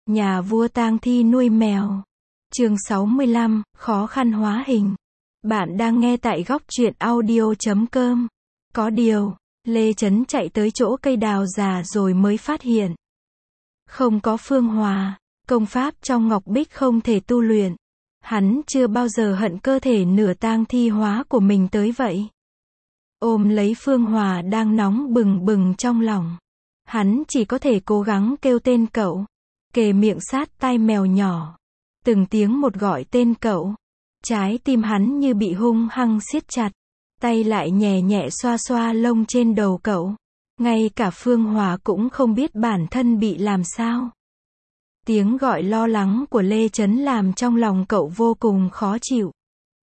Nhà vua tang thi nuôi mèo. Chương 65, khó khăn hóa hình. Bạn đang nghe tại góc truyện audio.com. Có điều, Lê Chấn chạy tới chỗ cây đào già rồi mới phát hiện. Không có phương hòa, công pháp trong ngọc bích không thể tu luyện. Hắn chưa bao giờ hận cơ thể nửa tang thi hóa của mình tới vậy. Ôm lấy phương hòa đang nóng bừng bừng trong lòng. Hắn chỉ có thể cố gắng kêu tên cậu. Kề miệng sát tai mèo nhỏ. Từng tiếng một gọi tên cậu. Trái tim hắn như bị hung hăng siết chặt. Tay lại nhẹ nhẹ xoa xoa lông trên đầu cậu. Ngay cả Phương Hòa cũng không biết bản thân bị làm sao. Tiếng gọi lo lắng của Lê Chấn làm trong lòng cậu vô cùng khó chịu.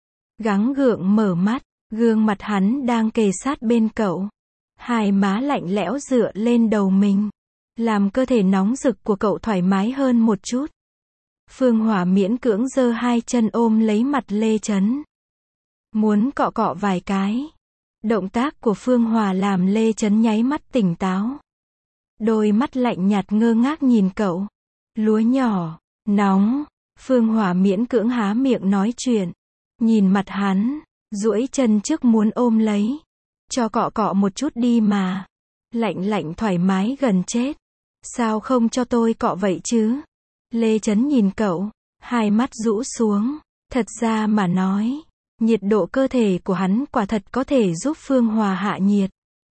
Gắng gượng mở mắt, gương mặt hắn đang kề sát bên cậu. Hai má lạnh lẽo dựa lên đầu mình. Làm cơ thể nóng rực của cậu thoải mái hơn một chút. Phương Hòa miễn cưỡng giơ hai chân ôm lấy mặt Lê Chấn. Muốn cọ cọ vài cái. Động tác của Phương Hòa làm Lê Chấn nháy mắt tỉnh táo. Đôi mắt lạnh nhạt ngơ ngác nhìn cậu. Lúa nhỏ, nóng. Phương Hòa miễn cưỡng há miệng nói chuyện. Nhìn mặt hắn, duỗi chân trước muốn ôm lấy. Cho cọ cọ một chút đi mà. Lạnh lạnh thoải mái gần chết. Sao không cho tôi cọ vậy chứ? Lê Chấn nhìn cậu, hai mắt rũ xuống. Thật ra mà nói, nhiệt độ cơ thể của hắn quả thật có thể giúp Phương Hòa hạ nhiệt.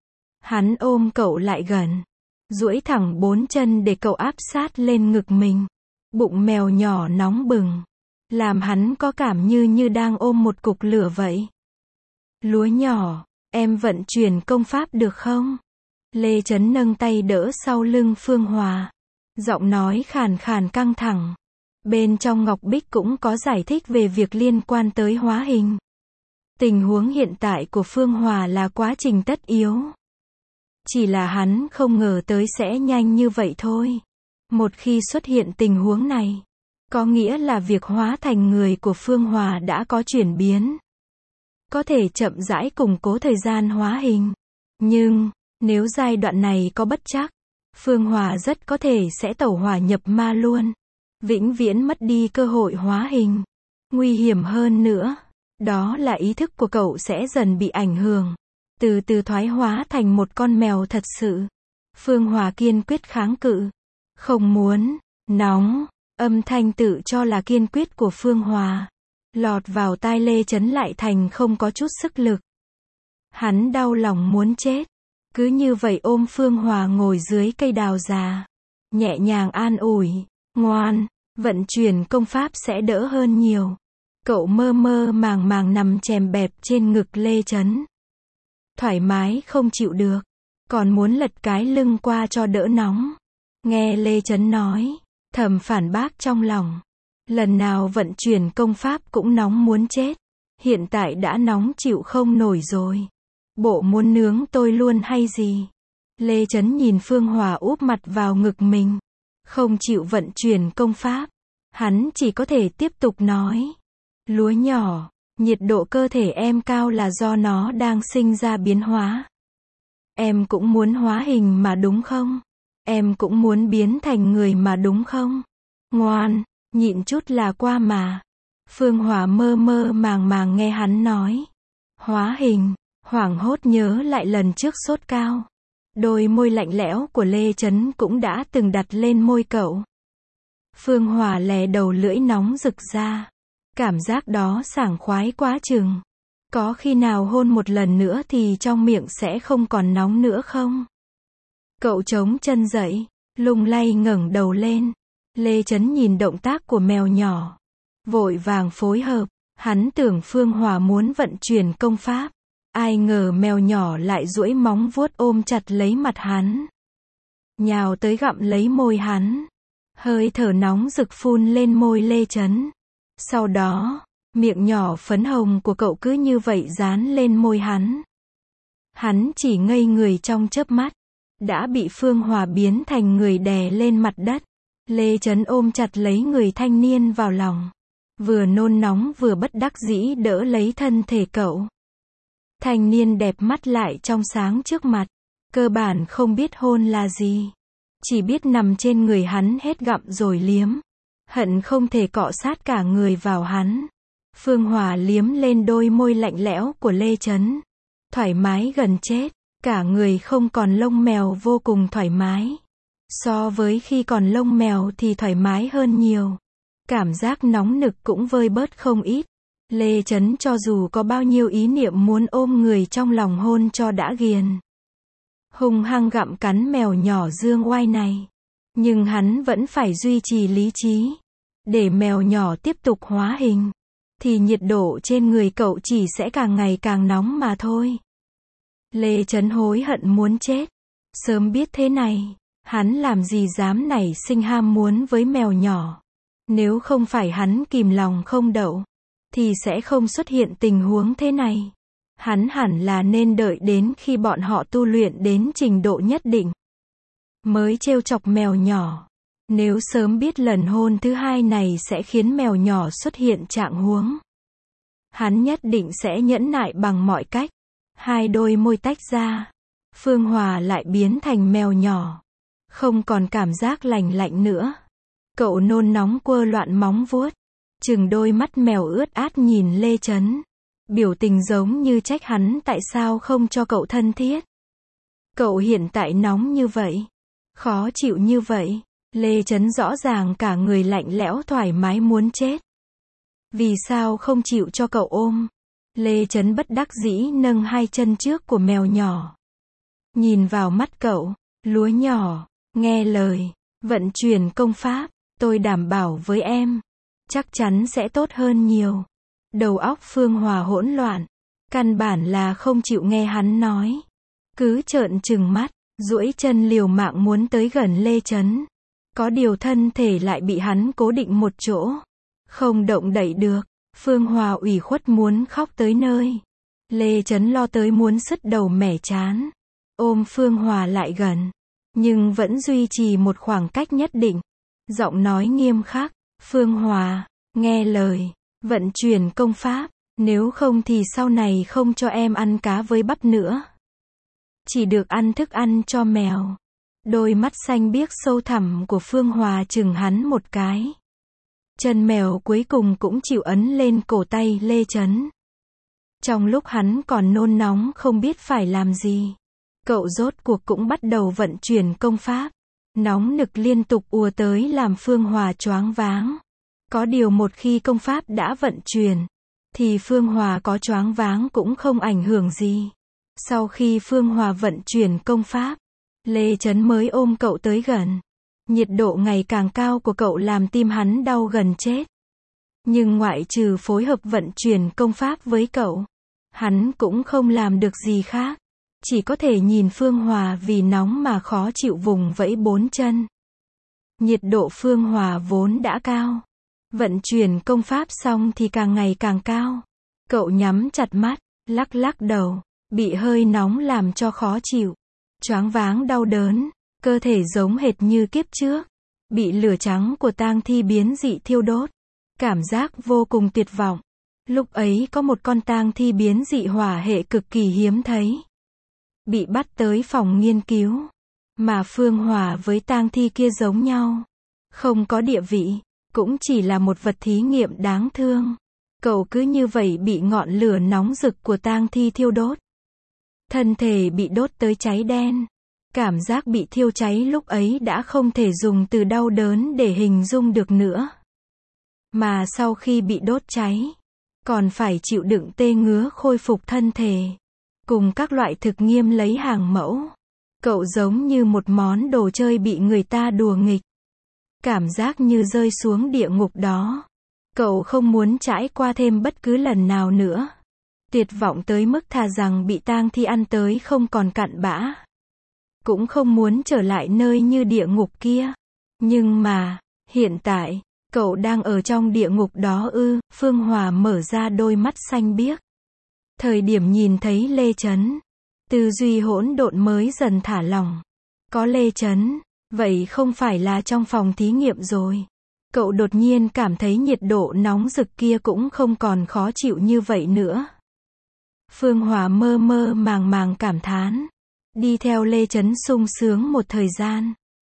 Hắn ôm cậu lại gần, duỗi thẳng bốn chân để cậu áp sát lên ngực mình. Bụng mèo nhỏ nóng bừng, làm hắn có cảm như đang ôm một cục lửa vậy. Lúa nhỏ, em vận chuyển công pháp được không? Lê Chấn nâng tay đỡ sau lưng Phương Hòa. Giọng nói khàn khàn căng thẳng. Bên trong ngọc bích cũng có giải thích về việc liên quan tới hóa hình. Tình huống hiện tại của Phương Hòa là quá trình tất yếu. Chỉ là hắn không ngờ tới sẽ nhanh như vậy thôi. Một khi xuất hiện tình huống này, có nghĩa là việc hóa thành người của Phương Hòa đã có chuyển biến. Có thể chậm rãi củng cố thời gian hóa hình. Nhưng, nếu giai đoạn này có bất trắc, Phương Hòa rất có thể sẽ tẩu hỏa nhập ma luôn. Vĩnh viễn mất đi cơ hội hóa hình. Nguy hiểm hơn nữa, đó là ý thức của cậu sẽ dần bị ảnh hưởng. Từ từ thoái hóa thành một con mèo thật sự. Phương Hòa kiên quyết kháng cự. Không muốn, nóng, âm thanh tự cho là kiên quyết của Phương Hòa. Lọt vào tai Lê Chấn lại thành không có chút sức lực. Hắn đau lòng muốn chết. Cứ như vậy ôm Phương Hòa ngồi dưới cây đào già. Nhẹ nhàng an ủi. Ngoan, vận chuyển công pháp sẽ đỡ hơn nhiều. Cậu mơ mơ màng màng nằm chèm bẹp trên ngực Lê Chấn. Thoải mái không chịu được. Còn muốn lật cái lưng qua cho đỡ nóng. Nghe Lê Chấn nói, thầm phản bác trong lòng. Lần nào vận chuyển công pháp cũng nóng muốn chết. Hiện tại đã nóng chịu không nổi rồi. Bộ muốn nướng tôi luôn hay gì? Lê Chấn nhìn Phương Hòa úp mặt vào ngực mình. Không chịu vận chuyển công pháp. Hắn chỉ có thể tiếp tục nói. Lúa nhỏ, nhiệt độ cơ thể em cao là do nó đang sinh ra biến hóa. Em cũng muốn hóa hình mà đúng không? Em cũng muốn biến thành người mà đúng không? Ngoan, nhịn chút là qua mà. Phương Hòa mơ mơ màng màng nghe hắn nói. Hóa hình. Hoảng hốt nhớ lại lần trước sốt cao. Đôi môi lạnh lẽo của Lê Chấn cũng đã từng đặt lên môi cậu. Phương Hòa lè đầu lưỡi nóng rực ra. Cảm giác đó sảng khoái quá chừng. Có khi nào hôn một lần nữa thì trong miệng sẽ không còn nóng nữa không? Cậu chống chân dậy, lung lay ngẩng đầu lên. Lê Chấn nhìn động tác của mèo nhỏ. Vội vàng phối hợp. Hắn tưởng Phương Hòa muốn vận chuyển công pháp. Ai ngờ mèo nhỏ lại duỗi móng vuốt ôm chặt lấy mặt hắn. Nhào tới gặm lấy môi hắn. Hơi thở nóng rực phun lên môi Lê Chấn. Sau đó, miệng nhỏ phấn hồng của cậu cứ như vậy dán lên môi hắn. Hắn chỉ ngây người trong chớp mắt. Đã bị Phương Hòa biến thành người đè lên mặt đất. Lê Chấn ôm chặt lấy người thanh niên vào lòng. Vừa nôn nóng vừa bất đắc dĩ đỡ lấy thân thể cậu. Thanh niên đẹp mắt lại trong sáng trước mặt. Cơ bản không biết hôn là gì. chỉ biết nằm trên người hắn hết gặm rồi liếm. Hận không thể cọ sát cả người vào hắn. Phương Hòa liếm lên đôi môi lạnh lẽo của Lê Chấn. Thoải mái gần chết, cả người không còn lông mèo, vô cùng thoải mái. So với khi còn lông mèo thì thoải mái hơn nhiều. Cảm giác nóng nực cũng vơi bớt không ít. Lê Chấn cho dù có bao nhiêu ý niệm muốn ôm người trong lòng hôn cho đã ghiền. Hung hăng gặm cắn mèo nhỏ dương oai này. Nhưng hắn vẫn phải duy trì lý trí. Để mèo nhỏ tiếp tục hóa hình. Thì nhiệt độ trên người cậu chỉ sẽ càng ngày càng nóng mà thôi. Lê Chấn hối hận muốn chết. Sớm biết thế này, hắn làm gì dám nảy sinh ham muốn với mèo nhỏ. Nếu không phải hắn kìm lòng không đậu, thì sẽ không xuất hiện tình huống thế này. Hắn hẳn là nên đợi đến khi bọn họ tu luyện đến trình độ nhất định, mới trêu chọc mèo nhỏ. Nếu sớm biết lần hôn thứ hai này sẽ khiến mèo nhỏ xuất hiện trạng huống, hắn nhất định sẽ nhẫn nại bằng mọi cách. Hai đôi môi tách ra, Phương Hòa lại biến thành mèo nhỏ. Không còn cảm giác lành lạnh nữa. Cậu nôn nóng quơ loạn móng vuốt. Chừng đôi mắt mèo ướt át nhìn Lê Chấn. Biểu tình giống như trách hắn tại sao không cho cậu thân thiết. Cậu hiện tại nóng như vậy, khó chịu như vậy. Lê Chấn rõ ràng cả người lạnh lẽo thoải mái muốn chết. Vì sao không chịu cho cậu ôm? Lê Chấn bất đắc dĩ nâng hai chân trước của mèo nhỏ. Nhìn vào mắt cậu, lúa nhỏ, nghe lời, vận chuyển công pháp, tôi đảm bảo với em, chắc chắn sẽ tốt hơn nhiều. Đầu óc Phương Hòa hỗn loạn, căn bản là không chịu nghe hắn nói. Cứ trợn trừng mắt, duỗi chân liều mạng muốn tới gần Lê Chấn. Có điều thân thể lại bị hắn cố định một chỗ, không động đậy được. Phương Hòa ủy khuất muốn khóc tới nơi. Lê Chấn lo tới muốn sứt đầu mẻ trán. Ôm Phương Hòa lại gần, nhưng vẫn duy trì một khoảng cách nhất định. Giọng nói nghiêm khắc, Phương Hòa, nghe lời, vận chuyển công pháp, nếu không thì sau này không cho em ăn cá với bắp nữa. Chỉ được ăn thức ăn cho mèo. Đôi mắt xanh biếc sâu thẳm của Phương Hòa chừng hắn một cái. Chân mèo cuối cùng cũng chịu ấn lên cổ tay Lê Chấn. Trong lúc hắn còn nôn nóng không biết phải làm gì, cậu rốt cuộc cũng bắt đầu vận chuyển công pháp. Nóng nực liên tục ùa tới làm Phương Hòa choáng váng. Có điều một khi công pháp đã vận chuyển, thì Phương Hòa có choáng váng cũng không ảnh hưởng gì. Sau khi Phương Hòa vận chuyển công pháp, Lê Chấn mới ôm cậu tới gần. Nhiệt độ ngày càng cao của cậu làm tim hắn đau gần chết. Nhưng ngoại trừ phối hợp vận chuyển công pháp với cậu, hắn cũng không làm được gì khác. Chỉ có thể nhìn Phương Hòa vì nóng mà khó chịu vùng vẫy bốn chân. Nhiệt độ Phương Hòa vốn đã cao. Vận chuyển công pháp xong thì càng ngày càng cao. Cậu nhắm chặt mắt, lắc lắc đầu, bị hơi nóng làm cho khó chịu. Choáng váng đau đớn, cơ thể giống hệt như kiếp trước. Bị lửa trắng của tang thi biến dị thiêu đốt. Cảm giác vô cùng tuyệt vọng. Lúc ấy có một con tang thi biến dị hỏa hệ cực kỳ hiếm thấy. Bị bắt tới phòng nghiên cứu. Mà Phương Hòa với tang thi kia giống nhau. Không có địa vị, cũng chỉ là một vật thí nghiệm đáng thương. Cậu cứ như vậy bị ngọn lửa nóng rực của tang thi thiêu đốt. Thân thể bị đốt tới cháy đen. Cảm giác bị thiêu cháy lúc ấy đã không thể dùng từ đau đớn để hình dung được nữa. Mà sau khi bị đốt cháy, còn phải chịu đựng tê ngứa khôi phục thân thể. Cùng các loại thực nghiêm lấy hàng mẫu. Cậu giống như một món đồ chơi bị người ta đùa nghịch. Cảm giác như rơi xuống địa ngục đó. Cậu không muốn trải qua thêm bất cứ lần nào nữa. Tuyệt vọng tới mức thà rằng bị tang thi ăn tới không còn cặn bã. Cũng không muốn trở lại nơi như địa ngục kia. Nhưng mà, hiện tại, cậu đang ở trong địa ngục đó ư? Phương Hòa mở ra đôi mắt xanh biếc. Thời điểm nhìn thấy Lê Chấn, tư duy hỗn độn mới dần thả lỏng. Có Lê Chấn, vậy không phải là trong phòng thí nghiệm rồi. Cậu đột nhiên cảm thấy nhiệt độ nóng rực kia cũng không còn khó chịu như vậy nữa. Phương Hòa mơ mơ màng màng cảm thán. Đi theo Lê Chấn sung sướng một thời gian.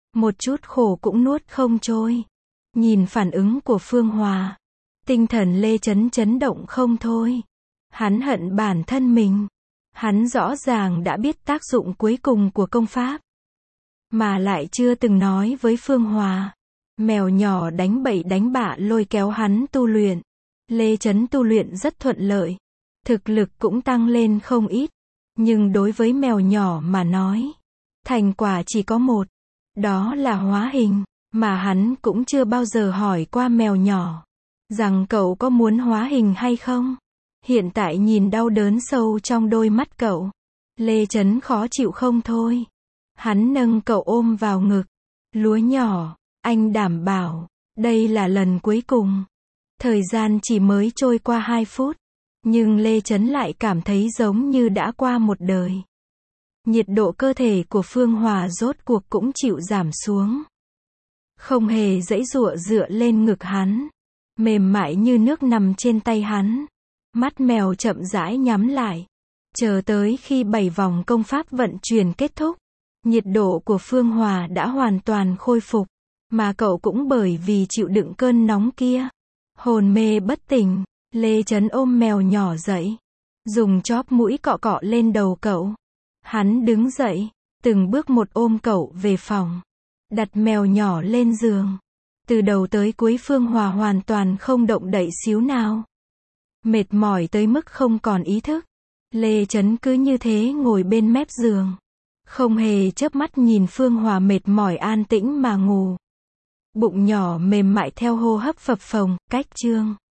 một chút khổ cũng nuốt không trôi. Nhìn phản ứng của Phương Hòa, tinh thần Lê Chấn chấn động không thôi. Hắn hận bản thân mình. Hắn rõ ràng đã biết tác dụng cuối cùng của công pháp, mà lại chưa từng nói với Phương Hòa. Mèo nhỏ đánh bậy đánh bạ lôi kéo hắn tu luyện. Lê Chấn tu luyện rất thuận lợi, thực lực cũng tăng lên không ít. Nhưng đối với mèo nhỏ mà nói, thành quả chỉ có một, đó là hóa hình. Mà hắn cũng chưa bao giờ hỏi qua mèo nhỏ rằng cậu có muốn hóa hình hay không. Hiện tại nhìn đau đớn sâu trong đôi mắt cậu, Lê Chấn khó chịu không thôi. Hắn nâng cậu ôm vào ngực. Lúa nhỏ, anh đảm bảo, đây là lần cuối cùng. Thời gian chỉ mới trôi qua 2 phút, nhưng Lê Chấn lại cảm thấy giống như đã qua một đời. Nhiệt độ cơ thể của Phương Hòa rốt cuộc cũng chịu giảm xuống. Không hề giãy giụa dựa lên ngực hắn, mềm mại như nước nằm trên tay hắn. Mắt mèo chậm rãi nhắm lại. Chờ tới khi 7 vòng công pháp vận chuyển kết thúc, nhiệt độ của Phương Hòa đã hoàn toàn khôi phục, mà cậu cũng bởi vì chịu đựng cơn nóng kia, hồn mê bất tỉnh. Lê Chấn ôm mèo nhỏ dậy, dùng chóp mũi cọ cọ lên đầu cậu. Hắn đứng dậy, từng bước một ôm cậu về phòng, đặt mèo nhỏ lên giường. Từ đầu tới cuối Phương Hòa hoàn toàn không động đậy xíu nào. Mệt mỏi tới mức không còn ý thức. Lê Chấn cứ như thế ngồi bên mép giường, không hề chớp mắt nhìn Phương Hòa mệt mỏi an tĩnh mà ngủ. Bụng nhỏ mềm mại theo hô hấp phập phồng, cách chương.